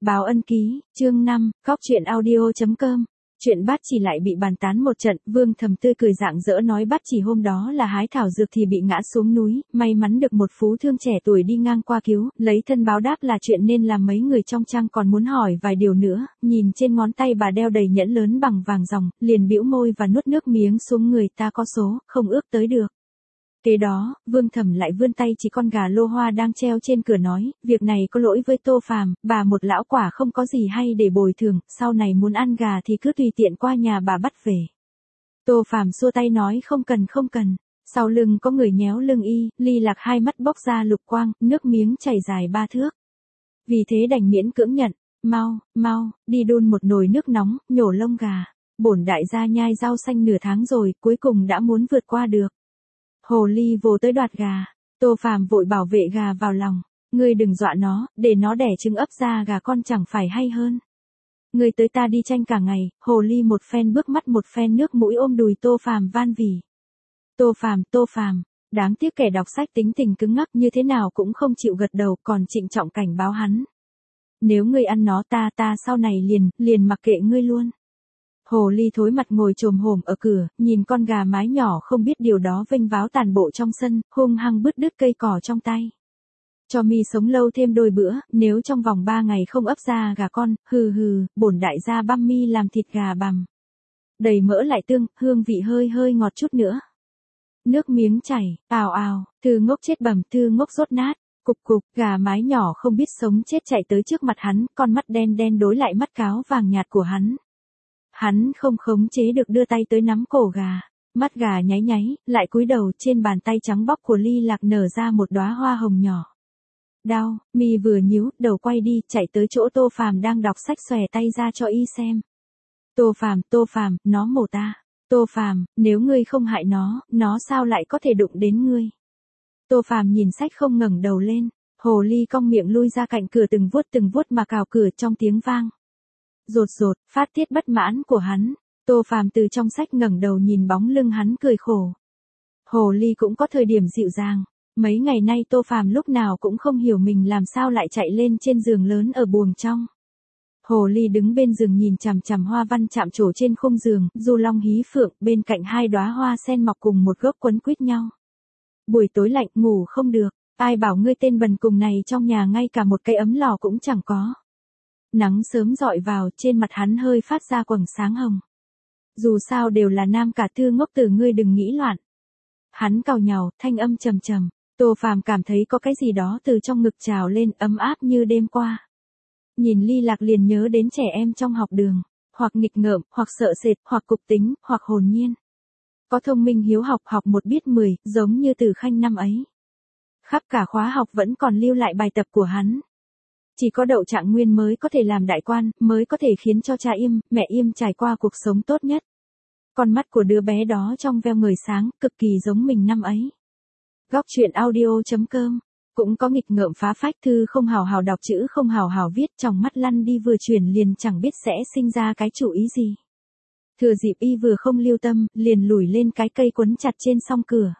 Báo ân ký, chương 5, góc chuyện audio.com. Chuyện Bát Chỉ lại bị bàn tán một trận, Vương Thầm tươi cười rạng rỡ nói Bát Chỉ hôm đó là hái thảo dược thì bị ngã xuống núi, may mắn được một phú thương trẻ tuổi đi ngang qua cứu, lấy thân báo đáp là chuyện nên làm mấy người trong trang còn muốn hỏi vài điều nữa, nhìn trên ngón tay bà đeo đầy nhẫn lớn bằng vàng ròng, liền bĩu môi và nuốt nước miếng xuống người ta có số, không ước tới được. Kế đó, Vương Thẩm lại vươn tay chỉ con gà lô hoa đang treo trên cửa nói, việc này có lỗi với Tô Phàm, bà một lão quả không có gì hay để bồi thường, sau này muốn ăn gà thì cứ tùy tiện qua nhà bà bắt về. Tô Phàm xua tay nói không cần. Sau lưng có người nhéo lưng y, Ly Lạc hai mắt bốc ra lục quang, nước miếng chảy dài 3 thước. Vì thế đành miễn cưỡng nhận, mau, đi đun một nồi nước nóng, nhổ lông gà. Bổn đại gia nhai rau xanh nửa tháng rồi, cuối cùng đã muốn vượt qua được. Hồ ly vồ tới đoạt gà, Tô Phàm vội bảo vệ gà vào lòng, ngươi đừng dọa nó, để nó đẻ trứng ấp ra gà con chẳng phải hay hơn. Ngươi tới ta đi tranh cả ngày, hồ ly một phen bước mắt một phen nước mũi ôm đùi Tô Phàm van vỉ. Tô Phàm, đáng tiếc kẻ đọc sách tính tình cứng ngắc như thế nào cũng không chịu gật đầu, còn trịnh trọng cảnh báo hắn. Nếu ngươi ăn nó ta sau này liền mặc kệ ngươi luôn. Hồ ly thối mặt ngồi chồm hổm ở cửa, nhìn con gà mái nhỏ không biết điều đó vênh váo tàn bộ trong sân, hung hăng bứt đứt cây cỏ trong tay. Cho mi sống lâu thêm đôi bữa, nếu trong vòng 3 ngày không ấp ra gà con, bổn đại gia băm mi làm thịt gà bằm. Đầy mỡ lại tương, hương vị hơi ngọt chút nữa. Nước miếng chảy, ào, Thư Ngốc chết bầm, Thư Ngốc rốt nát. Cục, gà mái nhỏ không biết sống chết chạy tới trước mặt hắn, con mắt đen đối lại mắt cáo vàng nhạt của hắn. Hắn không khống chế được đưa tay tới nắm cổ gà, mắt gà nháy, lại cúi đầu, trên bàn tay trắng bóc của Ly Lạc nở ra một đóa hoa hồng nhỏ. Đau, mi vừa nhíu, đầu quay đi, chạy tới chỗ Tô Phàm đang đọc sách xòe tay ra cho y xem. Tô Phàm, nó mổ ta. Tô Phàm, nếu ngươi không hại nó sao lại có thể đụng đến ngươi? Tô Phàm nhìn sách không ngẩng đầu lên, hồ ly cong miệng lui ra cạnh cửa từng vuốt mà cào cửa trong tiếng vang. Rột, phát tiết bất mãn của hắn. Tô Phàm từ trong sách ngẩng đầu nhìn bóng lưng hắn cười khổ. Hồ ly cũng có thời điểm dịu dàng. Mấy ngày nay Tô Phàm lúc nào cũng không hiểu mình làm sao lại chạy lên trên giường lớn ở buồng trong. Hồ ly đứng bên giường nhìn chằm hoa văn chạm trổ trên khung giường, du long hí phượng, bên cạnh 2 đóa hoa sen mọc cùng một gốc quấn quýt nhau. Buổi tối lạnh ngủ không được, ai bảo ngươi tên bần cùng này trong nhà ngay cả một cái ấm lò cũng chẳng có. Nắng sớm rọi vào, trên mặt hắn hơi phát ra quầng sáng hồng. Dù sao đều là nam cả, Thư Ngốc tử ngươi đừng nghĩ loạn. Hắn càu nhàu, thanh âm trầm. Tô Phàm cảm thấy có cái gì đó từ trong ngực trào lên, ấm áp như đêm qua. Nhìn Ly Lạc liền nhớ đến trẻ em trong học đường, hoặc nghịch ngợm, hoặc sợ sệt, hoặc cục tính, hoặc hồn nhiên. Có thông minh hiếu học 1 biết 10, giống như Từ Khanh năm ấy. Khắp cả khóa học vẫn còn lưu lại bài tập của hắn. Chỉ có Đậu Trạng Nguyên mới có thể làm đại quan, mới có thể khiến cho cha im, mẹ im trải qua cuộc sống tốt nhất. Con mắt của đứa bé đó trong veo ngời sáng, cực kỳ giống mình năm ấy. Góc chuyện audio.com. Cũng có nghịch ngợm phá phách, Thư không hào hào đọc chữ không hào hào viết, trong mắt lăn đi vừa chuyển liền chẳng biết sẽ sinh ra cái chủ ý gì. Thừa dịp y vừa không lưu tâm, liền lủi lên cái cây quấn chặt trên song cửa.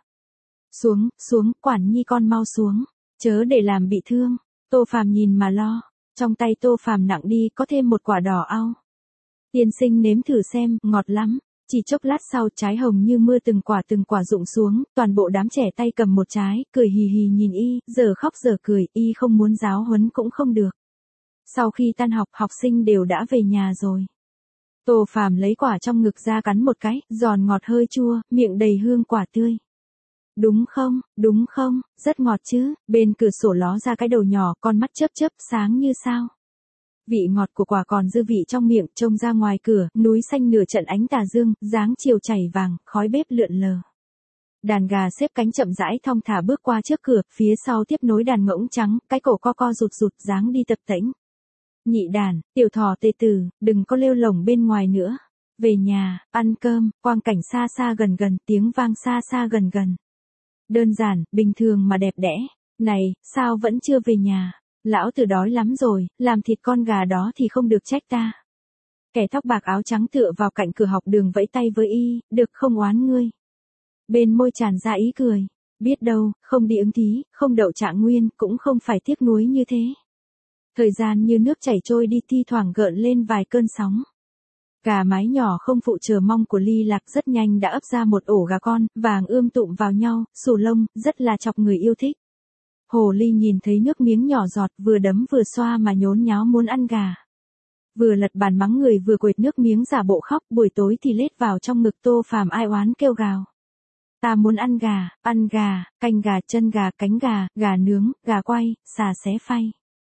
Xuống, quản nhi con mau xuống, chớ để làm bị thương. Tô Phàm nhìn mà lo, trong tay Tô Phàm nặng đi, có thêm một quả đỏ au. Tiên sinh nếm thử xem, ngọt lắm. Chỉ chốc lát sau, trái hồng như mưa từng quả rụng xuống, toàn bộ đám trẻ tay cầm một trái, cười hì hì nhìn y, giờ khóc giờ cười, y không muốn giáo huấn cũng không được. Sau khi tan học, học sinh đều đã về nhà rồi. Tô Phàm lấy quả trong ngực ra cắn một cái, giòn ngọt hơi chua, miệng đầy hương quả tươi. Đúng không, rất ngọt chứ, bên cửa sổ ló ra cái đầu nhỏ, con mắt chớp sáng như sao. Vị ngọt của quả còn dư vị trong miệng, trông ra ngoài cửa, núi xanh nửa trận ánh tà dương, dáng chiều chảy vàng, khói bếp lượn lờ. Đàn gà xếp cánh chậm rãi thong thả bước qua trước cửa, phía sau tiếp nối đàn ngỗng trắng, cái cổ co rụt, dáng đi tập tễnh. Nhị đàn, tiểu thỏ tê tử, đừng có lêu lổng bên ngoài nữa. Về nhà, ăn cơm, quang cảnh xa gần, tiếng vang xa gần. Đơn giản, bình thường mà đẹp đẽ. Này, sao vẫn chưa về nhà? Lão tử đói lắm rồi, làm thịt con gà đó thì không được trách ta. Kẻ tóc bạc áo trắng tựa vào cạnh cửa học đường vẫy tay với y, được không oán ngươi. Bên môi tràn ra ý cười, biết đâu, không đi ứng thí, không đậu Trạng Nguyên, cũng không phải tiếc nuối như thế. Thời gian như nước chảy trôi đi, thi thoảng gợn lên vài cơn sóng. Gà mái nhỏ không phụ chờ mong của Ly Lạc rất nhanh đã ấp ra một ổ gà con, vàng ươm tụm vào nhau, xù lông, rất là chọc người yêu thích. Hồ ly nhìn thấy nước miếng nhỏ giọt, vừa đấm vừa xoa mà nhốn nháo muốn ăn gà. Vừa lật bàn mắng người vừa quệt nước miếng giả bộ khóc, buổi tối thì lết vào trong ngực Tô Phàm ai oán kêu gào. Ta muốn ăn gà, canh gà, chân gà, cánh gà, gà nướng, gà quay, xà xé phay.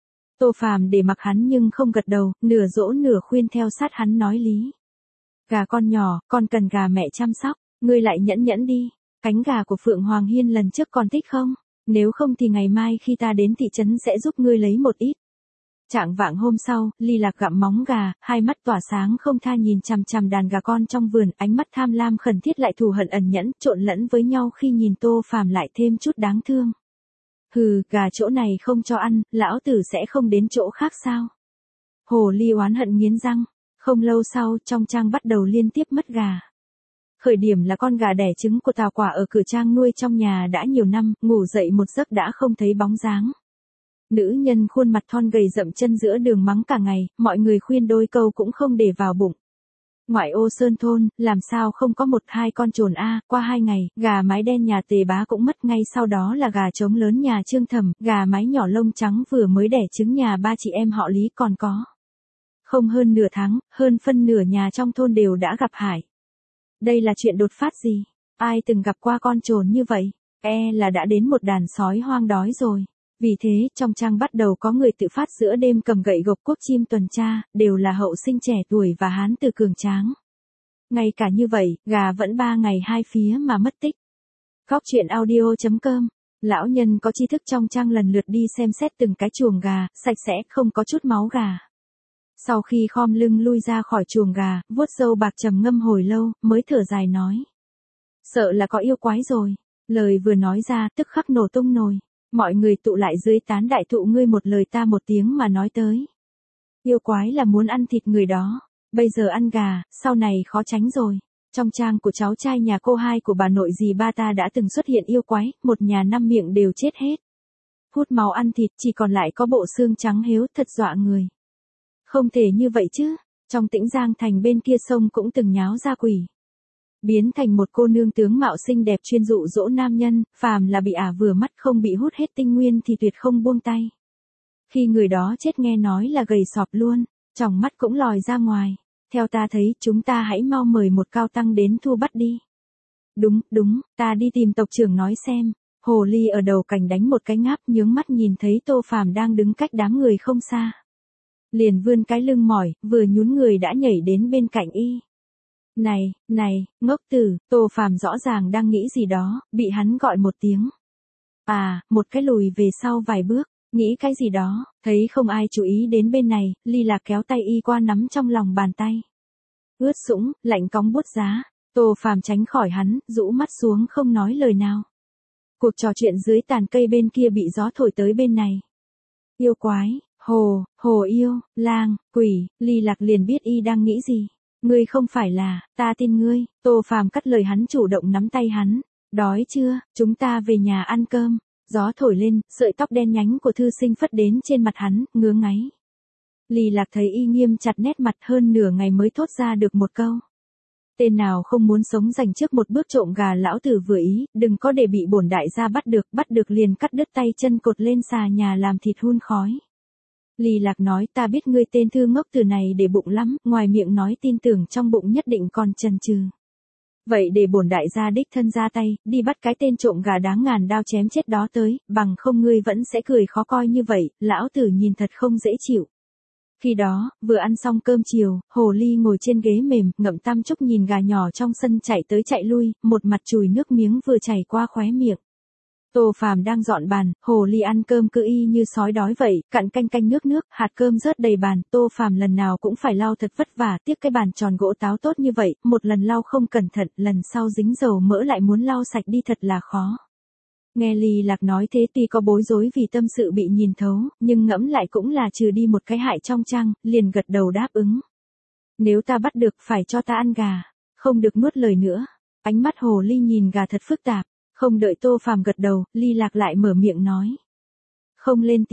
Tô Phàm để mặc hắn nhưng không gật đầu, nửa dỗ nửa khuyên theo sát hắn nói lý. Gà con nhỏ, con cần gà mẹ chăm sóc, ngươi lại nhẫn nhẫn đi. Cánh gà của Phượng Hoàng Hiên lần trước còn thích không? Nếu không thì ngày mai khi ta đến thị trấn sẽ giúp ngươi lấy một ít. Chạng vạng hôm sau, Ly Lạc gặm móng gà, hai mắt tỏa sáng không tha nhìn chằm chằm đàn gà con trong vườn, ánh mắt tham lam khẩn thiết lại thù hận ẩn nhẫn, trộn lẫn với nhau khi nhìn Tô Phàm lại thêm chút đáng thương. Hừ, gà chỗ này không cho ăn, lão tử sẽ không đến chỗ khác sao? Hồ ly oán hận nghiến răng. Không lâu sau, trong trang bắt đầu liên tiếp mất gà. Khởi điểm là con gà đẻ trứng của Tào Quả ở cửa trang nuôi trong nhà đã nhiều năm, ngủ dậy một giấc đã không thấy bóng dáng. Nữ nhân khuôn mặt thon gầy dậm chân giữa đường mắng cả ngày, mọi người khuyên đôi câu cũng không để vào bụng. Ngoại ô Sơn Thôn, làm sao không có một hai con trồn a? Qua 2 ngày, gà mái đen nhà Tề Bá cũng mất, ngay sau đó là gà trống lớn nhà Trương Thẩm, gà mái nhỏ lông trắng vừa mới đẻ trứng nhà ba chị em họ Lý còn có. Không hơn nửa tháng, hơn phân nửa nhà trong thôn đều đã gặp hại. Đây là chuyện đột phát gì? Ai từng gặp qua con trồn như vậy? Là đã đến một đàn sói hoang đói rồi. Vì thế, trong trang bắt đầu có người tự phát giữa đêm cầm gậy gộc cuốc chim tuần tra, đều là hậu sinh trẻ tuổi và hán tử cường tráng. Ngay cả như vậy, gà vẫn 3 ngày 2 phía mà mất tích. Góc truyện audio.com. Lão nhân có tri thức trong trang lần lượt đi xem xét từng cái chuồng gà, sạch sẽ, không có chút máu gà. Sau khi khom lưng lui ra khỏi chuồng gà, vuốt râu bạc trầm ngâm hồi lâu, mới thở dài nói. Sợ là có yêu quái rồi. Lời vừa nói ra, tức khắc nổ tung nồi. Mọi người tụ lại dưới tán đại thụ, ngươi một lời ta một tiếng mà nói tới. Yêu quái là muốn ăn thịt người đó. Bây giờ ăn gà, sau này khó tránh rồi. Trong trang của cháu trai nhà cô hai của bà nội dì ba ta đã từng xuất hiện yêu quái, một nhà 5 miệng đều chết hết. Hút máu ăn thịt chỉ còn lại có bộ xương trắng héo, thật dọa người. Không thể như vậy chứ, trong Tĩnh Giang Thành bên kia sông cũng từng nháo ra quỷ. Biến thành một cô nương tướng mạo xinh đẹp chuyên dụ dỗ nam nhân, phàm là bị vừa mắt không bị hút hết tinh nguyên thì tuyệt không buông tay. Khi người đó chết nghe nói là gầy sọp luôn, tròng mắt cũng lòi ra ngoài. Theo ta thấy chúng ta hãy mau mời một cao tăng đến thu bắt đi. Đúng, ta đi tìm tộc trưởng nói xem. Hồ ly ở đầu cành đánh một cái ngáp, nhướng mắt nhìn thấy Tô Phàm đang đứng cách đám người không xa. Liền vươn cái lưng mỏi, vừa nhún người đã nhảy đến bên cạnh y. Này, ngốc tử, Tô Phàm rõ ràng đang nghĩ gì đó, bị hắn gọi một tiếng. Một cái lùi về sau vài bước, nghĩ cái gì đó, thấy không ai chú ý đến bên này, Ly Lạc kéo tay y qua nắm trong lòng bàn tay. Ướt sũng, lạnh cóng buốt giá, Tô Phàm tránh khỏi hắn, rũ mắt xuống không nói lời nào. Cuộc trò chuyện dưới tàn cây bên kia bị gió thổi tới bên này. Yêu quái, hồ yêu, lang, quỷ, Ly Lạc liền biết y đang nghĩ gì. Ngươi không phải là, ta tin ngươi. Tô Phàm cắt lời hắn, chủ động nắm tay hắn. Đói chưa, chúng ta về nhà ăn cơm. Gió thổi lên, sợi tóc đen nhánh của thư sinh phất đến trên mặt hắn, ngứa ngáy. Ly Lạc thấy y nghiêm chặt nét mặt, hơn nửa ngày mới thốt ra được một câu. Tên nào không muốn sống dành trước một bước trộm gà, lão tử vừa ý, đừng có để bị bổn đại gia bắt được liền cắt đứt tay chân cột lên xà nhà làm thịt hun khói. Ly Lạc nói, ta biết ngươi tên thư ngốc từ này để bụng lắm, ngoài miệng nói tin tưởng trong bụng nhất định còn chần chừ. Vậy để bổn đại gia đích thân ra tay, đi bắt cái tên trộm gà đáng ngàn đao chém chết đó tới, bằng không ngươi vẫn sẽ cười khó coi như vậy, lão tử nhìn thật không dễ chịu. Khi đó, vừa ăn xong cơm chiều, hồ ly ngồi trên ghế mềm, ngậm tam trúc nhìn gà nhỏ trong sân chạy tới chạy lui, một mặt chùi nước miếng vừa chảy qua khóe miệng. Tô Phàm đang dọn bàn, hồ ly ăn cơm cứ y như sói đói vậy, cặn canh nước, hạt cơm rớt đầy bàn, Tô Phàm lần nào cũng phải lau thật vất vả, tiếc cái bàn tròn gỗ táo tốt như vậy, một lần lau không cẩn thận, lần sau dính dầu mỡ lại muốn lau sạch đi thật là khó. Nghe Ly Lạc nói thế tuy có bối rối vì tâm sự bị nhìn thấu, nhưng ngẫm lại cũng là trừ đi một cái hại trong chăng, liền gật đầu đáp ứng. Nếu ta bắt được phải cho ta ăn gà, không được nuốt lời nữa. Ánh mắt hồ ly nhìn gà thật phức tạp. Không đợi Tô Phàm gật đầu, Ly Lạc lại mở miệng nói.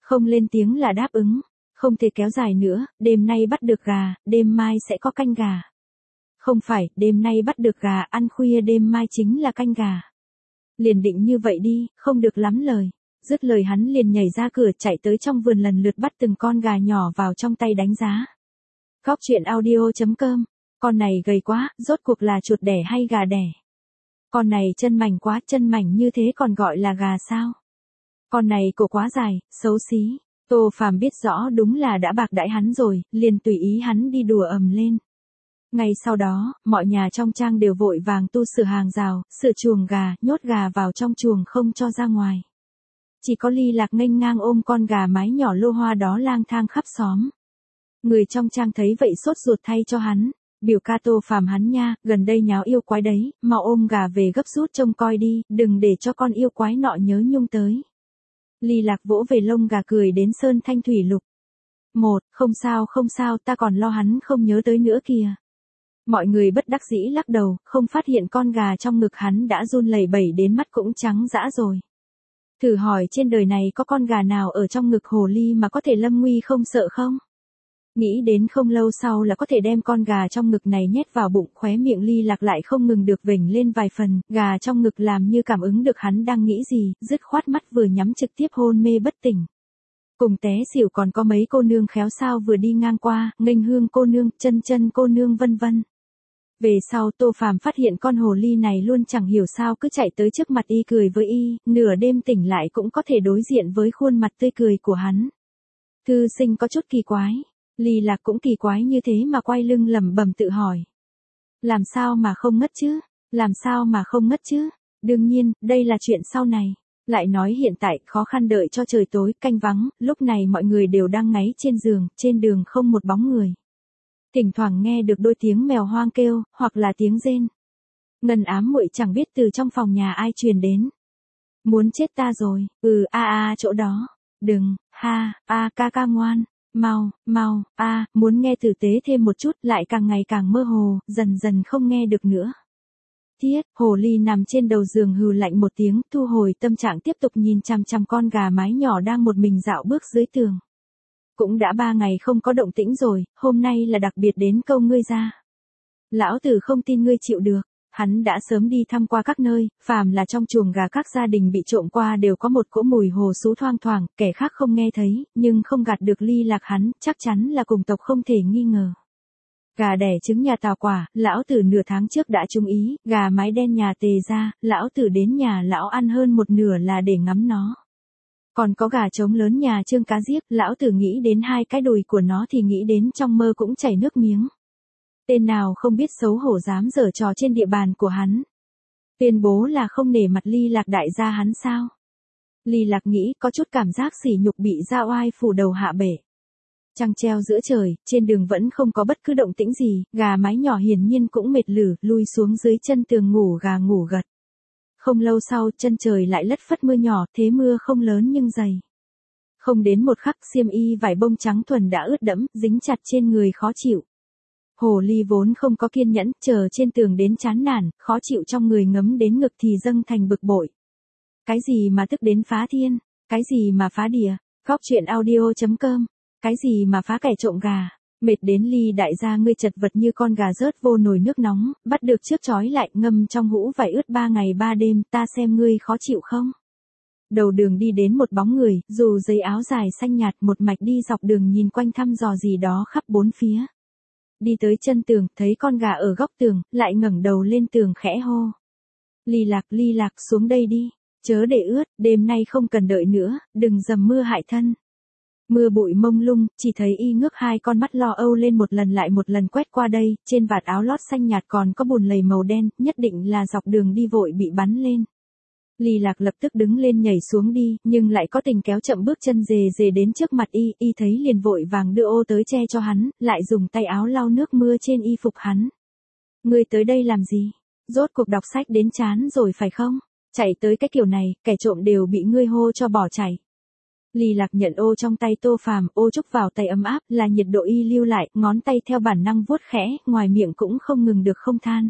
Không lên tiếng là đáp ứng. Không thể kéo dài nữa, đêm nay bắt được gà, đêm mai sẽ có canh gà. Không phải, đêm nay bắt được gà, ăn khuya đêm mai chính là canh gà. Liền định như vậy đi, không được lắm lời. Dứt lời hắn liền nhảy ra cửa chạy tới trong vườn lần lượt bắt từng con gà nhỏ vào trong tay đánh giá. Góc chuyện audio.com. Con này gầy quá, rốt cuộc là chuột đẻ hay gà đẻ? Con này chân mảnh quá, chân mảnh như thế còn gọi là gà sao? Con này cổ quá dài, xấu xí. Tô Phàm biết rõ đúng là đã bạc đãi hắn rồi, liền tùy ý hắn đi đùa ầm lên. Ngay sau đó, mọi nhà trong trang đều vội vàng tu sửa hàng rào, sửa chuồng gà, nhốt gà vào trong chuồng không cho ra ngoài. Chỉ có Ly Lạc nghênh ngang ôm con gà mái nhỏ lô hoa đó lang thang khắp xóm. Người trong trang thấy vậy sốt ruột thay cho hắn. Biểu ca Tô Phàm hắn nha, gần đây nháo yêu quái đấy, mau ôm gà về gấp rút trông coi đi, đừng để cho con yêu quái nọ nhớ nhung tới. Ly Lạc vỗ về lông gà cười đến sơn thanh thủy lục. Không sao, ta còn lo hắn không nhớ tới nữa kìa. Mọi người bất đắc dĩ lắc đầu, không phát hiện con gà trong ngực hắn đã run lẩy bẩy đến mắt cũng trắng dã rồi. Thử hỏi trên đời này có con gà nào ở trong ngực hồ ly mà có thể lâm nguy không sợ không? Nghĩ đến không lâu sau là có thể đem con gà trong ngực này nhét vào bụng, khóe miệng Ly Lạc lại không ngừng được vểnh lên vài phần, gà trong ngực làm như cảm ứng được hắn đang nghĩ gì, dứt khoát mắt vừa nhắm trực tiếp hôn mê bất tỉnh. Cùng té xỉu còn có mấy cô nương khéo sao vừa đi ngang qua, nghênh hương cô nương, chân cô nương vân vân. Về sau Tô Phàm phát hiện con hồ ly này luôn chẳng hiểu sao cứ chạy tới trước mặt y cười với y, nửa đêm tỉnh lại cũng có thể đối diện với khuôn mặt tươi cười của hắn. Thư sinh có chút kỳ quái. Ly Lạc cũng kỳ quái như thế mà quay lưng lẩm bẩm tự hỏi. Làm sao mà không ngất chứ? Đương nhiên, đây là chuyện sau này. Lại nói hiện tại khó khăn đợi cho trời tối, canh vắng, lúc này mọi người đều đang ngáy trên giường, trên đường không một bóng người. Thỉnh thoảng nghe được đôi tiếng mèo hoang kêu, hoặc là tiếng rên. Ngân ám muội chẳng biết từ trong phòng nhà ai truyền đến. Muốn chết ta rồi, chỗ đó. Đừng, ca ngoan. Mau, muốn nghe tử tế thêm một chút, lại càng ngày càng mơ hồ, dần dần không nghe được nữa. Hồ ly nằm trên đầu giường hừ lạnh một tiếng, thu hồi tâm trạng tiếp tục nhìn chằm chằm con gà mái nhỏ đang một mình dạo bước dưới tường. Cũng đã 3 ngày không có động tĩnh rồi, hôm nay là đặc biệt đến câu ngươi ra. Lão tử không tin ngươi chịu được. Hắn đã sớm đi thăm qua các nơi, phàm là trong chuồng gà các gia đình bị trộm qua đều có một cỗ mùi hồ sú thoang thoảng, kẻ khác không nghe thấy, nhưng không gạt được Ly Lạc hắn, chắc chắn là cùng tộc không thể nghi ngờ. Gà đẻ trứng nhà Tào Quả, lão tử nửa tháng trước đã trúng ý, gà mái đen nhà Tề ra, lão tử đến nhà lão ăn hơn một nửa là để ngắm nó. Còn có gà trống lớn nhà Trương Cá Giếc, lão tử nghĩ đến 2 cái đùi của nó thì nghĩ đến trong mơ cũng chảy nước miếng. Tên nào không biết xấu hổ dám giở trò trên địa bàn của hắn. Tuyên bố là không nể mặt Ly Lạc đại gia hắn sao? Ly Lạc nghĩ có chút cảm giác sỉ nhục bị ra oai phủ đầu hạ bể. Trăng treo giữa trời, trên đường vẫn không có bất cứ động tĩnh gì, gà mái nhỏ hiển nhiên cũng mệt lử, lui xuống dưới chân tường ngủ gà ngủ gật. Không lâu sau, chân trời lại lất phất mưa nhỏ, thế mưa không lớn nhưng dày. Không đến một khắc xiêm y vải bông trắng thuần đã ướt đẫm, dính chặt trên người khó chịu. Hồ ly vốn không có kiên nhẫn, chờ trên tường đến chán nản, khó chịu trong người ngấm đến ngực thì dâng thành bực bội. Cái gì mà tức đến phá thiên, cái gì mà phá địa, góc chuyện audio.com, cái gì mà phá kẻ trộm gà, mệt đến Ly đại gia ngươi chật vật như con gà rớt vô nồi nước nóng, bắt được trước trói lại ngâm trong hũ vải ướt 3 ngày 3 đêm, ta xem ngươi khó chịu không? Đầu đường đi đến một bóng người, dù giấy áo dài xanh nhạt một mạch đi dọc đường nhìn quanh thăm dò gì đó khắp bốn phía. Đi tới chân tường, thấy con gà ở góc tường, lại ngẩng đầu lên tường khẽ hô. Ly Lạc xuống đây đi, chớ để ướt, đêm nay không cần đợi nữa, đừng dầm mưa hại thân. Mưa bụi mông lung, chỉ thấy y ngước 2 con mắt lo âu lên một lần lại một lần quét qua đây, trên vạt áo lót xanh nhạt còn có bùn lầy màu đen, nhất định là dọc đường đi vội bị bắn lên. Ly Lạc lập tức đứng lên nhảy xuống đi, nhưng lại có tình kéo chậm bước chân dề đến trước mặt y thấy liền vội vàng đưa ô tới che cho hắn, lại dùng tay áo lau nước mưa trên y phục hắn. Ngươi tới đây làm gì? Rốt cuộc đọc sách đến chán rồi phải không? Chạy tới cái kiểu này, kẻ trộm đều bị ngươi hô cho bỏ chạy. Ly Lạc nhận ô trong tay Tô Phàm, ô trúc vào tay ấm áp, là nhiệt độ y lưu lại, ngón tay theo bản năng vuốt khẽ, ngoài miệng cũng không ngừng được không than.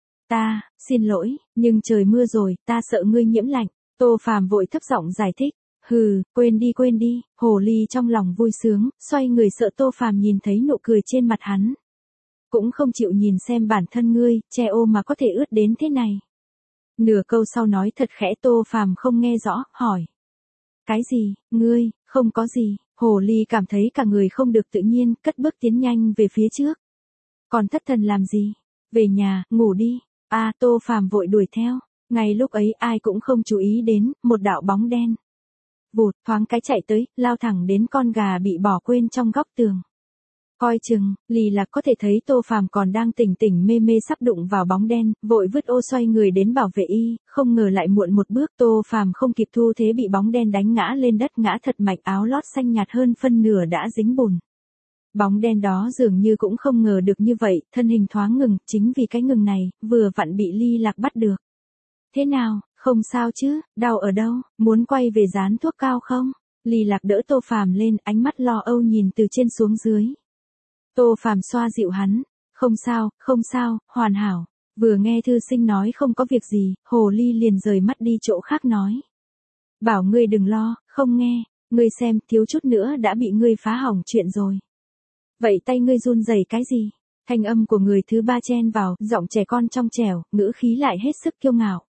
Ta, xin lỗi, nhưng trời mưa rồi, ta sợ ngươi nhiễm lạnh. Tô Phàm vội thấp giọng giải thích. Hừ, quên đi, hồ ly trong lòng vui sướng, xoay người sợ Tô Phàm nhìn thấy nụ cười trên mặt hắn. Cũng không chịu nhìn xem bản thân ngươi, che ô mà có thể ướt đến thế này. Nửa câu sau nói thật khẽ Tô Phàm không nghe rõ, hỏi. Cái gì, ngươi, không có gì, hồ ly cảm thấy cả người không được tự nhiên, cất bước tiến nhanh về phía trước. Còn thất thần làm gì? Về nhà, ngủ đi. Tô Phàm vội đuổi theo. Ngay lúc ấy ai cũng không chú ý đến, một đạo bóng đen. Vụt, thoáng cái chạy tới, lao thẳng đến con gà bị bỏ quên trong góc tường. Coi chừng, Lý Lạc có thể thấy Tô Phàm còn đang tỉnh tỉnh mê mê sắp đụng vào bóng đen, vội vứt ô xoay người đến bảo vệ y, không ngờ lại muộn một bước, Tô Phàm không kịp thu thế bị bóng đen đánh ngã lên đất, ngã thật mạnh, áo lót xanh nhạt hơn phân nửa đã dính bùn. Bóng đen đó dường như cũng không ngờ được như vậy, thân hình thoáng ngừng, chính vì cái ngừng này, vừa vặn bị Lý Lạc bắt được. Thế nào, không sao chứ, đau ở đâu, muốn quay về dán thuốc cao không? Lý Lạc đỡ Tô Phàm lên, ánh mắt lo âu nhìn từ trên xuống dưới. Tô Phàm xoa dịu hắn, không sao, hoàn hảo. Vừa nghe thư sinh nói không có việc gì, hồ ly liền rời mắt đi chỗ khác nói. Bảo ngươi đừng lo, không nghe, ngươi xem, thiếu chút nữa đã bị ngươi phá hỏng chuyện rồi. Vậy tay ngươi run rẩy cái gì? Thanh âm của người thứ ba chen vào, giọng trẻ con trong trẻo, ngữ khí lại hết sức kiêu ngạo.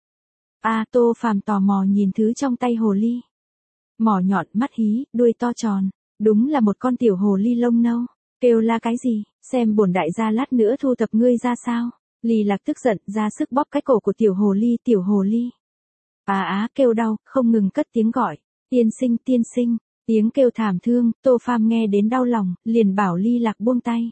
Tô Phàm tò mò nhìn thứ trong tay hồ ly. Mỏ nhọn, mắt hí, đuôi to tròn, đúng là một con tiểu hồ ly lông nâu. Kêu la cái gì, xem bổn đại gia lát nữa thu thập ngươi ra sao. Lý Lạc tức giận, ra sức bóp cái cổ của tiểu hồ ly. Kêu đau, không ngừng cất tiếng gọi. Tiên sinh, tiếng kêu thảm thương, Tô Phàm nghe đến đau lòng, liền bảo Lý Lạc buông tay.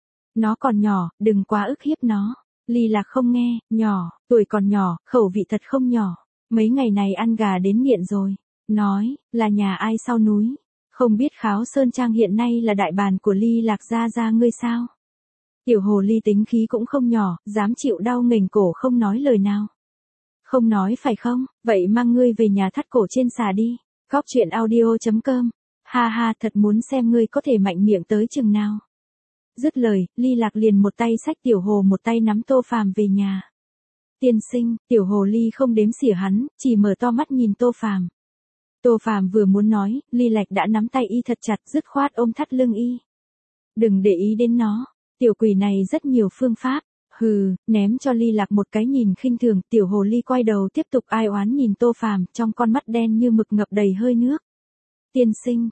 Nó còn nhỏ, đừng quá ức hiếp nó. Lý Lạc không nghe, nhỏ, tuổi còn nhỏ, khẩu vị thật không nhỏ. Mấy ngày này ăn gà đến nghiện rồi. Nói, là nhà ai sau núi. Không biết Kháo Sơn Trang hiện nay là đại bàn của Lý Lạc gia ngươi sao? Tiểu hồ ly tính khí cũng không nhỏ, dám chịu đau nghềnh cổ không nói lời nào. Không nói phải không, vậy mang ngươi về nhà thắt cổ trên xà đi. Góc truyện audio.com. Ha, thật muốn xem ngươi có thể mạnh miệng tới chừng nào. Dứt lời, Lý Lạc liền một tay xách tiểu hồ một tay nắm Tô Phàm về nhà. Tiên sinh, tiểu hồ ly không đếm xỉa hắn, chỉ mở to mắt nhìn Tô Phàm. Tô Phàm vừa muốn nói, Lý Lạc đã nắm tay y thật chặt, dứt khoát ôm thắt lưng y. Đừng để ý đến nó, tiểu quỷ này rất nhiều phương pháp. Hừ, ném cho Lý Lạc một cái nhìn khinh thường, tiểu hồ ly quay đầu tiếp tục ai oán nhìn Tô Phàm, trong con mắt đen như mực ngập đầy hơi nước. Tiên sinh,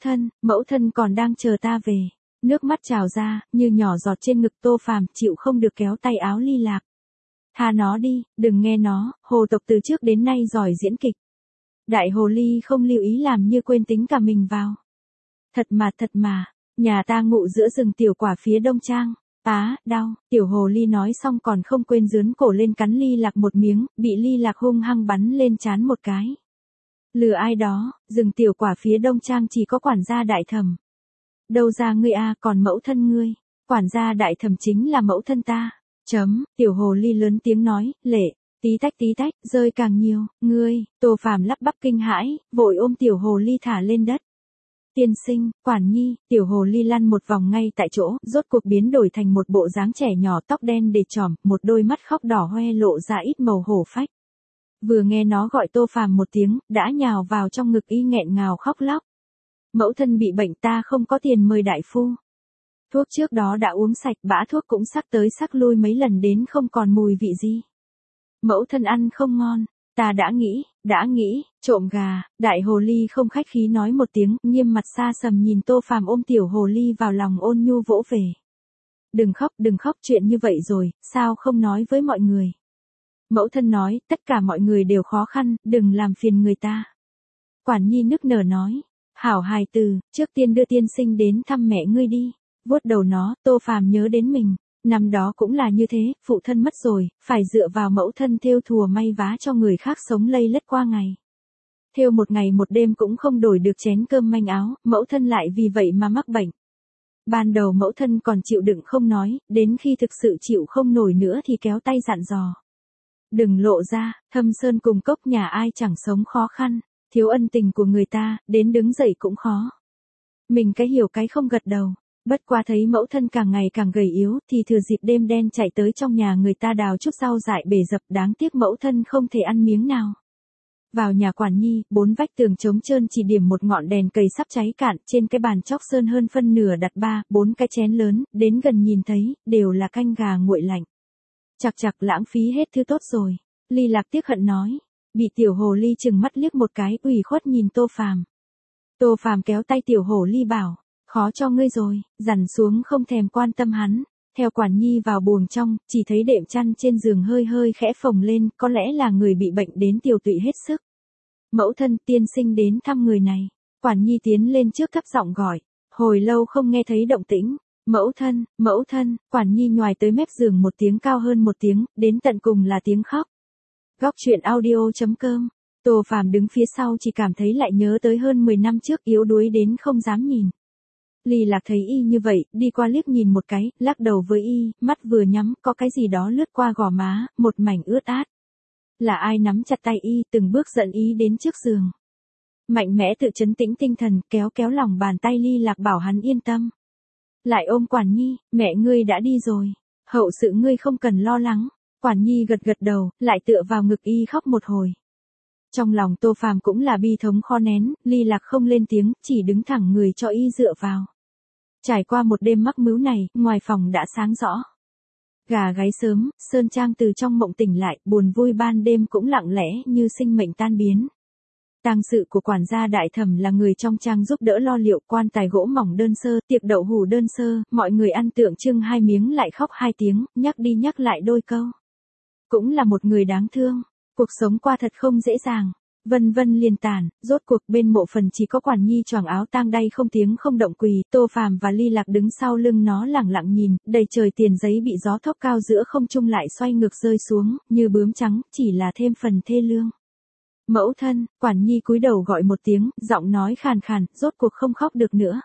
mẫu thân còn đang chờ ta về. Nước mắt trào ra, như nhỏ giọt trên ngực Tô Phàm, chịu không được kéo tay áo Lý Lạc. Tha nó đi, đừng nghe nó, hồ tộc từ trước đến nay giỏi diễn kịch. Đại hồ ly không lưu ý làm như quên tính cả mình vào. Thật mà, nhà ta ngụ giữa rừng tiểu quả phía đông trang. Đau, tiểu hồ ly nói xong còn không quên dướn cổ lên cắn Lý Lạc một miếng, bị Lý Lạc hung hăng bắn lên trán một cái. Lừa ai đó, rừng tiểu quả phía đông trang chỉ có quản gia đại thẩm. Đâu ra ngươi còn mẫu thân ngươi, quản gia đại thẩm chính là mẫu thân ta. Tiểu hồ ly lớn tiếng nói, lệ. Tí tách, rơi càng nhiều, ngươi, Tô Phàm lắp bắp kinh hãi, vội ôm tiểu hồ ly thả lên đất. Tiên sinh, quản nhi, tiểu hồ ly lăn một vòng ngay tại chỗ, rốt cuộc biến đổi thành một bộ dáng trẻ nhỏ tóc đen để trỏm, một đôi mắt khóc đỏ hoe lộ ra ít màu hổ phách. Vừa nghe nó gọi Tô Phàm một tiếng, đã nhào vào trong ngực y nghẹn ngào khóc lóc. Mẫu thân bị bệnh ta không có tiền mời đại phu. Thuốc trước đó đã uống sạch, bã thuốc cũng sắc tới sắc lui mấy lần đến không còn mùi vị gì. Mẫu thân ăn không ngon, ta đã nghĩ, trộm gà, đại hồ ly không khách khí nói một tiếng, nghiêm mặt xa sầm nhìn Tô Phàm ôm tiểu hồ ly vào lòng ôn nhu vỗ về. Đừng khóc, chuyện như vậy rồi, sao không nói với mọi người. Mẫu thân nói, tất cả mọi người đều khó khăn, đừng làm phiền người ta. Quản nhi nức nở nói, hảo hài từ, trước tiên đưa tiên sinh đến thăm mẹ ngươi đi. Vuốt đầu nó, Tô Phàm nhớ đến mình. Năm đó cũng là như thế, phụ thân mất rồi, phải dựa vào mẫu thân thêu thùa may vá cho người khác sống lây lất qua ngày. Thêu một ngày một đêm cũng không đổi được chén cơm manh áo, mẫu thân lại vì vậy mà mắc bệnh. Ban đầu mẫu thân còn chịu đựng không nói, đến khi thực sự chịu không nổi nữa thì kéo tay dặn dò. Đừng lộ ra, Thâm Sơn cùng cốc nhà ai chẳng sống khó khăn, thiếu ân tình của người ta, đến đứng dậy cũng khó. Mình cái hiểu cái không gật đầu. Bất qua thấy mẫu thân càng ngày càng gầy yếu, thì thừa dịp đêm đen chạy tới trong nhà người ta đào chút rau dại bể dập, đáng tiếc mẫu thân không thể ăn miếng nào. Vào nhà Quản Nhi, 4 vách tường trống trơn chỉ điểm một ngọn đèn cầy sắp cháy cạn, trên cái bàn chóc sơn hơn phân nửa đặt 4 cái chén lớn, đến gần nhìn thấy, đều là canh gà nguội lạnh. Chạc chạc lãng phí hết thứ tốt rồi. Ly Lạc tiếc hận nói. Bị tiểu hồ ly chừng mắt liếc một cái, ủy khuất nhìn Tô Phàm. Tô Phàm kéo tay tiểu hồ ly bảo, khó cho ngươi rồi, dằn xuống không thèm quan tâm hắn. Theo Quản Nhi vào buồng trong, chỉ thấy đệm chăn trên giường hơi hơi khẽ phồng lên, có lẽ là người bị bệnh đến tiều tụy hết sức. Mẫu thân, tiên sinh đến thăm người này. Quản Nhi tiến lên trước thấp giọng gọi, hồi lâu không nghe thấy động tĩnh. Mẫu thân, Quản Nhi nhoài tới mép giường một tiếng cao hơn một tiếng, đến tận cùng là tiếng khóc. Góc truyện audio.com. Tô Phàm đứng phía sau chỉ cảm thấy lại nhớ tới hơn 10 năm trước, yếu đuối đến không dám nhìn. Ly Lạc thấy y như vậy, đi qua liếc nhìn một cái, lắc đầu với y, mắt vừa nhắm, có cái gì đó lướt qua gò má, một mảnh ướt át. Là ai nắm chặt tay y, từng bước dẫn y đến trước giường. Mạnh mẽ tự trấn tĩnh tinh thần, kéo kéo lòng bàn tay Ly Lạc bảo hắn yên tâm. Lại ôm Quản Nhi, mẹ ngươi đã đi rồi, hậu sự ngươi không cần lo lắng. Quản Nhi gật gật đầu, lại tựa vào ngực y khóc một hồi. Trong lòng Tô Phàm cũng là bi thống khó nén, Ly Lạc không lên tiếng, chỉ đứng thẳng người cho y dựa vào. Trải qua một đêm mắc mứu này, ngoài phòng đã sáng rõ. Gà gáy sớm, Sơn Trang từ trong mộng tỉnh lại, buồn vui ban đêm cũng lặng lẽ như sinh mệnh tan biến. Tang sự của quản gia Đại Thẩm là người trong trang giúp đỡ lo liệu, quan tài gỗ mỏng đơn sơ, tiệc đậu hủ đơn sơ, mọi người ăn tượng trưng 2 miếng lại khóc 2 tiếng, nhắc đi nhắc lại đôi câu. Cũng là một người đáng thương, cuộc sống qua thật không dễ dàng. Vân vân liền tàn, rốt cuộc bên mộ phần chỉ có Quản Nhi choàng áo tang đay không tiếng không động quỳ, Tô Phàm và Ly Lạc đứng sau lưng nó lẳng lặng nhìn, đầy trời tiền giấy bị gió thốc cao giữa không trung lại xoay ngược rơi xuống, như bướm trắng, chỉ là thêm phần thê lương. Mẫu thân, Quản Nhi cúi đầu gọi một tiếng, giọng nói khàn khàn, rốt cuộc không khóc được nữa.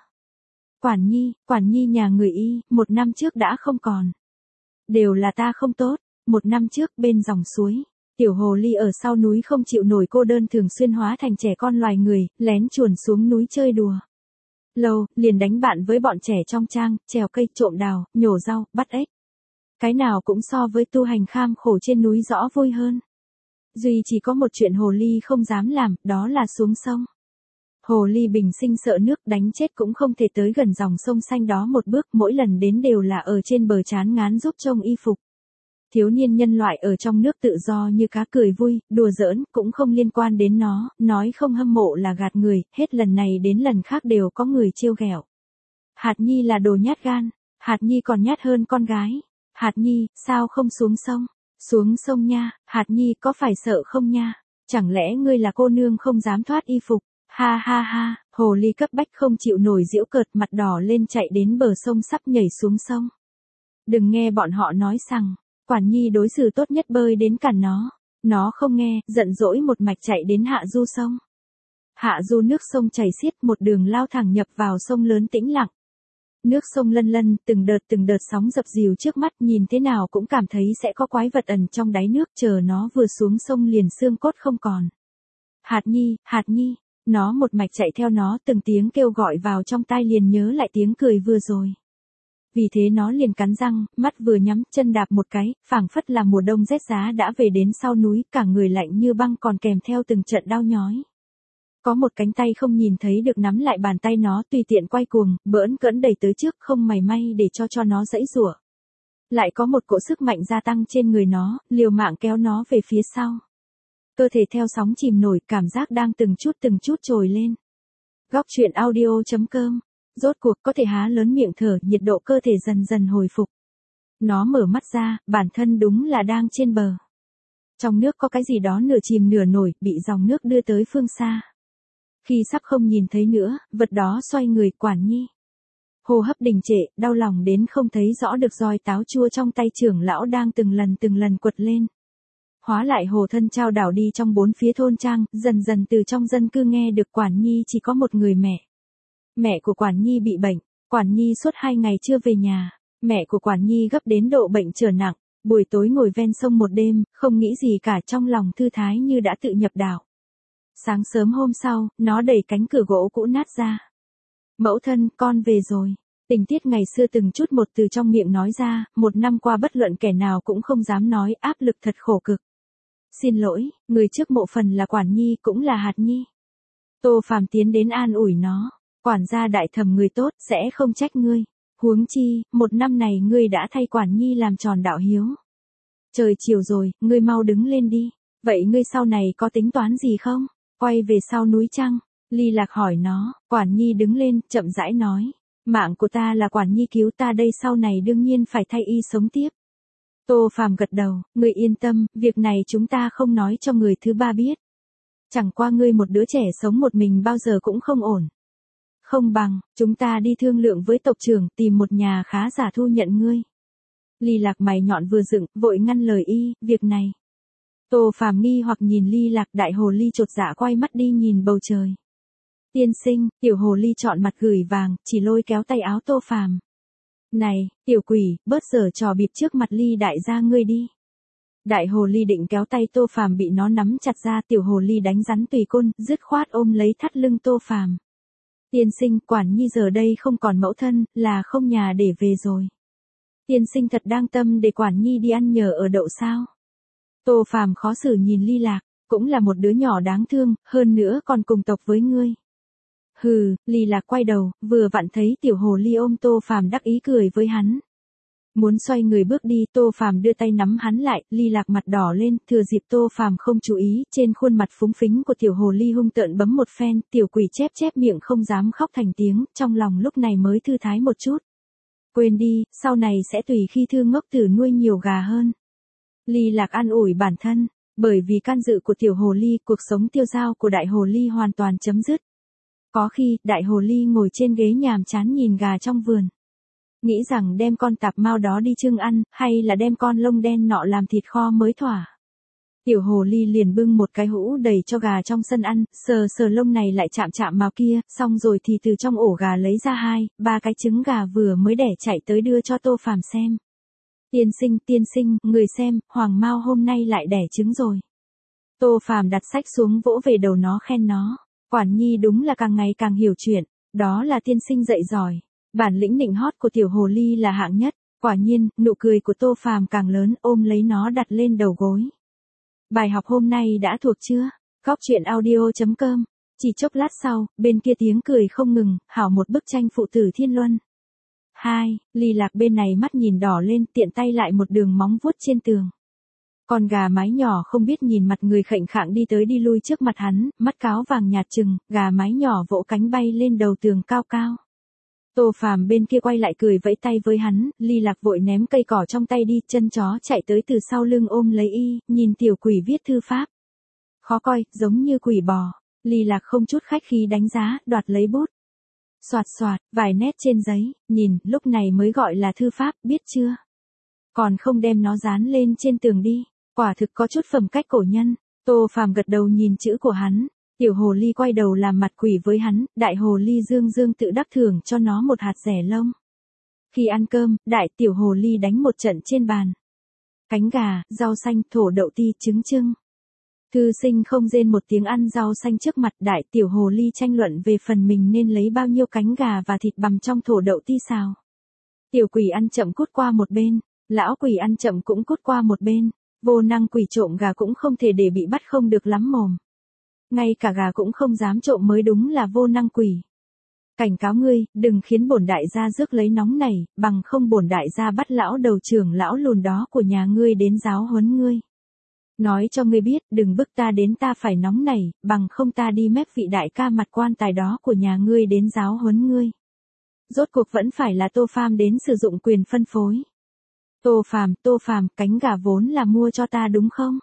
Quản Nhi nhà người y, 1 năm trước đã không còn. Đều là ta không tốt, 1 năm trước bên dòng suối. Tiểu hồ ly ở sau núi không chịu nổi cô đơn, thường xuyên hóa thành trẻ con loài người, lén chuồn xuống núi chơi đùa. Lâu, liền đánh bạn với bọn trẻ trong trang, trèo cây, trộm đào, nhổ rau, bắt ếch. Cái nào cũng so với tu hành kham khổ trên núi rõ vui hơn. Duy chỉ có một chuyện hồ ly không dám làm, đó là xuống sông. Hồ ly bình sinh sợ nước, đánh chết cũng không thể tới gần dòng sông xanh đó một bước, mỗi lần đến đều là ở trên bờ chán ngán giúp trông y phục. Thiếu niên nhân loại ở trong nước tự do như cá, cười vui, đùa giỡn, cũng không liên quan đến nó, nói không hâm mộ là gạt người, hết lần này đến lần khác đều có người trêu ghẹo. Hạt Nhi là đồ nhát gan, Hạt Nhi còn nhát hơn con gái. Hạt Nhi, sao không xuống sông? Xuống sông nha, Hạt Nhi có phải sợ không nha? Chẳng lẽ ngươi là cô nương không dám thoát y phục? Ha ha ha, hồ ly cấp bách không chịu nổi giễu cợt, mặt đỏ lên chạy đến bờ sông sắp nhảy xuống sông. Đừng nghe bọn họ nói rằng Quản Nhi đối xử tốt nhất, bơi đến cản nó không nghe, giận dỗi một mạch chạy đến hạ du sông. Hạ du nước sông chảy xiết, một đường lao thẳng nhập vào sông lớn tĩnh lặng. Nước sông lân lân, từng đợt sóng dập dìu trước mắt, nhìn thế nào cũng cảm thấy sẽ có quái vật ẩn trong đáy nước, chờ nó vừa xuống sông liền xương cốt không còn. Hạt Nhi, nó một mạch chạy theo nó, từng tiếng kêu gọi vào trong tai liền nhớ lại tiếng cười vừa rồi. Vì thế nó liền cắn răng, mắt vừa nhắm, chân đạp một cái, phảng phất là mùa đông rét giá đã về đến sau núi, cả người lạnh như băng còn kèm theo từng trận đau nhói. Có một cánh tay không nhìn thấy được nắm lại bàn tay nó, tùy tiện quay cuồng, bỡn cỡn đẩy tới trước, không mảy may để cho nó giãy giụa. Lại có một cỗ sức mạnh gia tăng trên người nó, liều mạng kéo nó về phía sau. Cơ thể theo sóng chìm nổi, cảm giác đang từng chút trồi lên. Góc truyện audio.com. Rốt cuộc có thể há lớn miệng thở, nhiệt độ cơ thể dần dần hồi phục. Nó mở mắt ra, bản thân đúng là đang trên bờ. Trong nước có cái gì đó nửa chìm nửa nổi, bị dòng nước đưa tới phương xa. Khi sắp không nhìn thấy nữa, vật đó xoay người, Quản Nhi. Hô hấp đình trệ, đau lòng đến không thấy rõ được roi táo chua trong tay trưởng lão đang từng lần quật lên. Hóa lại hồ thân trao đảo đi trong 4 phía thôn trang, dần dần từ trong dân cư nghe được Quản Nhi chỉ có một người mẹ. Mẹ của Quản Nhi bị bệnh, Quản Nhi suốt 2 ngày chưa về nhà, mẹ của Quản Nhi gấp đến độ bệnh trở nặng, buổi tối ngồi ven sông một đêm, không nghĩ gì cả, trong lòng thư thái như đã tự nhập đạo. Sáng sớm hôm sau, nó đẩy cánh cửa gỗ cũ nát ra. Mẫu thân, con về rồi. Tình tiết ngày xưa từng chút một từ trong miệng nói ra, 1 năm qua bất luận kẻ nào cũng không dám nói, áp lực thật khổ cực. Xin lỗi, người trước mộ phần là Quản Nhi cũng là Hạt Nhi. Tô Phàm tiến đến an ủi nó, quản gia đại thẩm người tốt sẽ không trách ngươi. Huống chi, một năm này ngươi đã thay Quản Nhi làm tròn đạo hiếu. Trời chiều rồi, ngươi mau đứng lên đi. Vậy ngươi sau này có tính toán gì không? Quay về sau núi chăng? Ly Lạc hỏi nó, Quản Nhi đứng lên, chậm rãi nói. Mạng của ta là Quản Nhi cứu ta đây, sau này đương nhiên phải thay y sống tiếp. Tô Phàm gật đầu, ngươi yên tâm, việc này chúng ta không nói cho người thứ ba biết. Chẳng qua ngươi một đứa trẻ sống một mình bao giờ cũng không ổn. Không bằng, chúng ta đi thương lượng với tộc trưởng tìm một nhà khá giả thu nhận ngươi. Ly Lạc mày nhọn vừa dựng, vội ngăn lời y, việc này. Tô Phàm nghi hoặc nhìn Ly Lạc, đại hồ ly chột dạ quay mắt đi nhìn bầu trời. Tiên sinh, tiểu hồ ly trọn mặt gửi vàng, chỉ lôi kéo tay áo Tô Phàm. Này, tiểu quỷ, bớt giở trò bịp trước mặt Ly đại gia ngươi đi. Đại hồ ly định kéo tay Tô Phàm bị nó nắm chặt ra, tiểu hồ ly đánh rắn tùy côn, dứt khoát ôm lấy thắt lưng Tô Phàm. Tiên sinh, Quản Nhi giờ đây không còn mẫu thân, là không nhà để về rồi. Tiên sinh thật đang tâm để Quản Nhi đi ăn nhờ ở đậu sao? Tô Phàm khó xử nhìn Ly Lạc, cũng là một đứa nhỏ đáng thương, hơn nữa còn cùng tộc với ngươi. Hừ, Ly Lạc quay đầu, vừa vặn thấy tiểu hồ ly ôm Tô Phàm đắc ý cười với hắn. Muốn xoay người bước đi, Tô Phàm đưa tay nắm hắn lại, Ly Lạc mặt đỏ lên, thừa dịp Tô Phàm không chú ý, trên khuôn mặt phúng phính của tiểu hồ ly hung tợn bấm một phen, tiểu quỷ chép chép miệng không dám khóc thành tiếng, trong lòng lúc này mới thư thái một chút. Quên đi, sau này sẽ tùy khi Thương ngốc tử nuôi nhiều gà hơn. Ly Lạc an ủi bản thân, bởi vì can dự của tiểu hồ ly, cuộc sống tiêu dao của đại hồ ly hoàn toàn chấm dứt. Có khi, đại hồ ly ngồi trên ghế nhàm chán nhìn gà trong vườn. Nghĩ rằng đem con tạp mao đó đi chưng ăn, hay là đem con lông đen nọ làm thịt kho mới thỏa. Tiểu hồ ly liền bưng một cái hũ đầy cho gà trong sân ăn, sờ sờ lông này lại chạm chạm mao kia, xong rồi thì từ trong ổ gà lấy ra 2-3 cái trứng gà vừa mới đẻ chạy tới đưa cho Tô Phàm xem. Tiên sinh, người xem, Hoàng Mao hôm nay lại đẻ trứng rồi. Tô Phàm đặt sách xuống vỗ về đầu nó khen nó. Quản Nhi đúng là càng ngày càng hiểu chuyện, đó là tiên sinh dạy giỏi. Bản lĩnh nịnh hót của tiểu hồ ly là hạng nhất. Quả nhiên, nụ cười của Tô Phàm càng lớn, ôm lấy nó đặt lên đầu gối. Bài học hôm nay đã thuộc chưa? Góc truyện audio.com. Chỉ chốc lát sau, bên kia tiếng cười không ngừng, hảo một bức tranh phụ tử thiên luân. 2. Ly Lạc bên này mắt nhìn đỏ lên, tiện tay lại một đường móng vuốt trên tường. Con gà mái nhỏ không biết nhìn mặt người khệnh khạng đi tới đi lui trước mặt hắn, mắt cáo vàng nhạt trừng, gà mái nhỏ vỗ cánh bay lên đầu tường cao cao. Tô Phàm bên kia quay lại cười vẫy tay với hắn, Ly Lạc vội ném cây cỏ trong tay đi, chân chó chạy tới từ sau lưng ôm lấy y, nhìn tiểu quỷ viết thư pháp. Khó coi, giống như quỷ bò. Ly Lạc không chút khách khí đánh giá, đoạt lấy bút. Soạt soạt, vài nét trên giấy, nhìn, lúc này mới gọi là thư pháp, biết chưa? Còn không đem nó dán lên trên tường đi, quả thực có chút phẩm cách cổ nhân. Tô Phàm gật đầu nhìn chữ của hắn. Tiểu hồ ly quay đầu làm mặt quỷ với hắn, đại hồ ly dương dương tự đắc thưởng cho nó một hạt rẻ lông. Khi ăn cơm, đại tiểu hồ ly đánh một trận trên bàn. Cánh gà, rau xanh, thổ đậu ti, trứng trưng. Thư sinh không rên một tiếng ăn rau xanh trước mặt, đại tiểu hồ ly tranh luận về phần mình nên lấy bao nhiêu cánh gà và thịt bằm trong thổ đậu ti xào. Tiểu quỷ ăn chậm cút qua một bên, lão quỷ ăn chậm cũng cút qua một bên, vô năng quỷ trộm gà cũng không thể để bị bắt không được lắm mồm. Ngay cả gà cũng không dám trộm mới đúng là vô năng quỷ. Cảnh cáo ngươi, đừng khiến bổn đại gia rước lấy nóng này, bằng không bổn đại gia bắt lão đầu trưởng lão lùn đó của nhà ngươi đến giáo huấn ngươi. Nói cho ngươi biết, đừng bức ta đến ta phải nóng này, bằng không ta đi mép vị đại ca mặt quan tài đó của nhà ngươi đến giáo huấn ngươi. Rốt cuộc vẫn phải là Tô Phàm đến sử dụng quyền phân phối. Tô Phàm, cánh gà vốn là mua cho ta đúng không?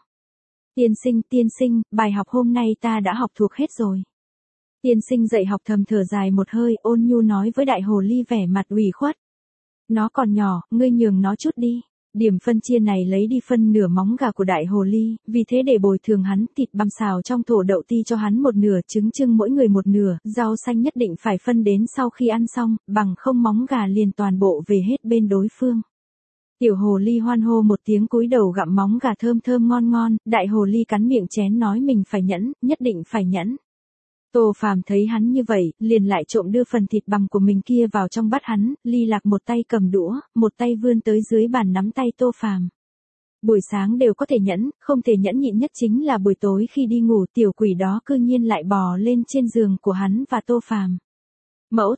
Tiên sinh, bài học hôm nay ta đã học thuộc hết rồi. Tiên sinh dạy học thầm thở dài một hơi, ôn nhu nói với đại hồ ly vẻ mặt ủy khuất. Nó còn nhỏ, ngươi nhường nó chút đi. Điểm phân chia này lấy đi phân nửa móng gà của đại hồ ly, vì thế để bồi thường hắn, thịt bằm xào trong thổ đậu ti cho hắn một nửa, trứng trưng mỗi người một nửa, rau xanh nhất định phải phân đến sau khi ăn xong, bằng không móng gà liền toàn bộ về hết bên đối phương. Tiểu hồ ly hoan hô một tiếng cúi đầu gặm móng gà thơm thơm ngon ngon, đại hồ ly cắn miệng chén nói mình phải nhẫn, nhất định phải nhẫn. Tô Phàm thấy hắn như vậy, liền lại trộm đưa phần thịt bằm của mình kia vào trong bát hắn, Ly Lạc một tay cầm đũa, một tay vươn tới dưới bàn nắm tay Tô Phàm. Buổi sáng đều có thể nhẫn, không thể nhẫn nhịn nhất chính là buổi tối khi đi ngủ tiểu quỷ đó cư nhiên lại bò lên trên giường của hắn và Tô Phàm. Mẫu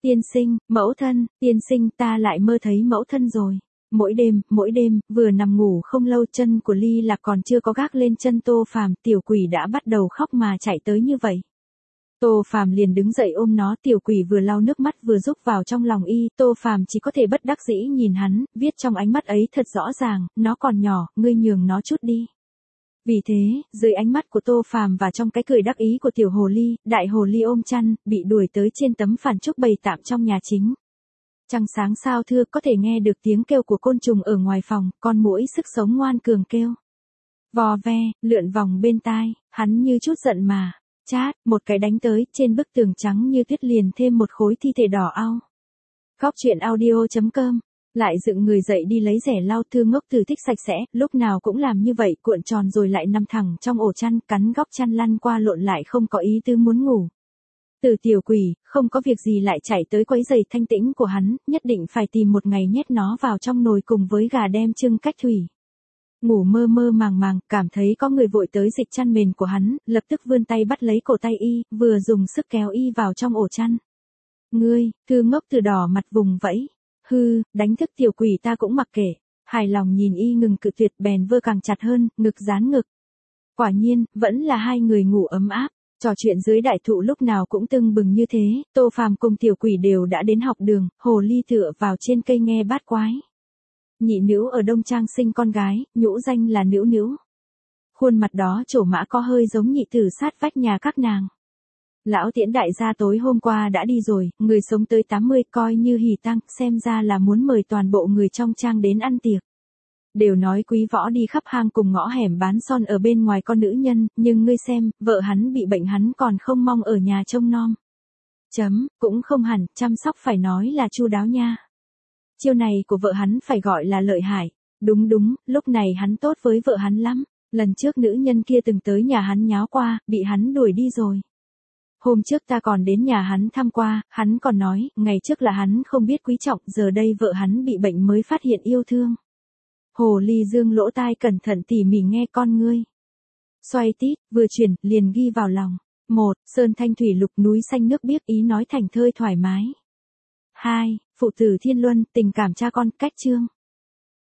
thân, tiên sinh ta lại mơ thấy mẫu thân rồi. Mỗi đêm, vừa nằm ngủ không lâu chân của Ly Lạc còn chưa có gác lên chân Tô Phàm, tiểu quỷ đã bắt đầu khóc mà chạy tới như vậy. Tô Phàm liền đứng dậy ôm nó, tiểu quỷ vừa lau nước mắt vừa rúc vào trong lòng y, Tô Phàm chỉ có thể bất đắc dĩ nhìn hắn, viết trong ánh mắt ấy thật rõ ràng, nó còn nhỏ, ngươi nhường nó chút đi. Vì thế, dưới ánh mắt của Tô Phàm và trong cái cười đắc ý của tiểu hồ ly, đại hồ ly ôm chăn, bị đuổi tới trên tấm phản trúc bày tạm trong nhà chính. Trăng sáng sao thưa, có thể nghe được tiếng kêu của côn trùng ở ngoài phòng, con muỗi sức sống ngoan cường kêu. Vò ve, lượn vòng bên tai, hắn như chút giận mà. Chát, một cái đánh tới, trên bức tường trắng như tuyết liền thêm một khối thi thể đỏ au. Góc truyện audio.com. Lại dựng người dậy đi lấy rẻ lau, Thư Ngốc Từ thích sạch sẽ, lúc nào cũng làm như vậy, cuộn tròn rồi lại nằm thẳng trong ổ chăn, cắn góc chăn lăn qua lộn lại không có ý tư muốn ngủ. Từ tiểu quỷ, không có việc gì lại chạy tới quấy giày thanh tĩnh của hắn, nhất định phải tìm một ngày nhét nó vào trong nồi cùng với gà đem trưng cách thủy. Ngủ mơ mơ màng màng, cảm thấy có người vội tới dịch chăn mền của hắn, lập tức vươn tay bắt lấy cổ tay y, vừa dùng sức kéo y vào trong ổ chăn. Ngươi, Thư Ngốc Từ đỏ mặt vùng vẫy. Hư, đánh thức tiểu quỷ ta cũng mặc kệ. Hài lòng nhìn y ngừng cự tuyệt bèn vơ càng chặt hơn, ngực dán ngực. Quả nhiên, vẫn là hai người ngủ ấm áp. Trò chuyện dưới đại thụ lúc nào cũng tưng bừng như thế, Tô Phàm cùng tiểu quỷ đều đã đến học đường, hồ ly tựa vào trên cây nghe bát quái. Nhị Nữu ở Đông Trang sinh con gái, nhũ danh là Nữu Nữu. Khuôn mặt đó trổ mã có hơi giống nhị tử sát vách nhà các nàng. Lão Tiễn đại gia tối hôm qua đã đi rồi, người sống tới 80 coi như hỉ tang, xem ra là muốn mời toàn bộ người trong trang đến ăn tiệc. Đều nói Quý Võ đi khắp hang cùng ngõ hẻm bán son ở bên ngoài con nữ nhân, nhưng ngươi xem, vợ hắn bị bệnh hắn còn không mong ở nhà trông nom. Cũng không hẳn, chăm sóc phải nói là chu đáo nha. Chiêu này của vợ hắn phải gọi là lợi hại. Đúng, lúc này hắn tốt với vợ hắn lắm. Lần trước nữ nhân kia từng tới nhà hắn nháo qua, bị hắn đuổi đi rồi. Hôm trước ta còn đến nhà hắn thăm qua, hắn còn nói, ngày trước là hắn không biết quý trọng, giờ đây vợ hắn bị bệnh mới phát hiện yêu thương. Hồ ly dương lỗ tai cẩn thận tỉ mỉ nghe con ngươi. Xoay tít, vừa chuyển, liền ghi vào lòng. 1. Sơn thanh thủy lục núi xanh nước biếc, ý nói thành thơi thoải mái. 2. Phụ tử thiên luân, tình cảm cha con, cách chương.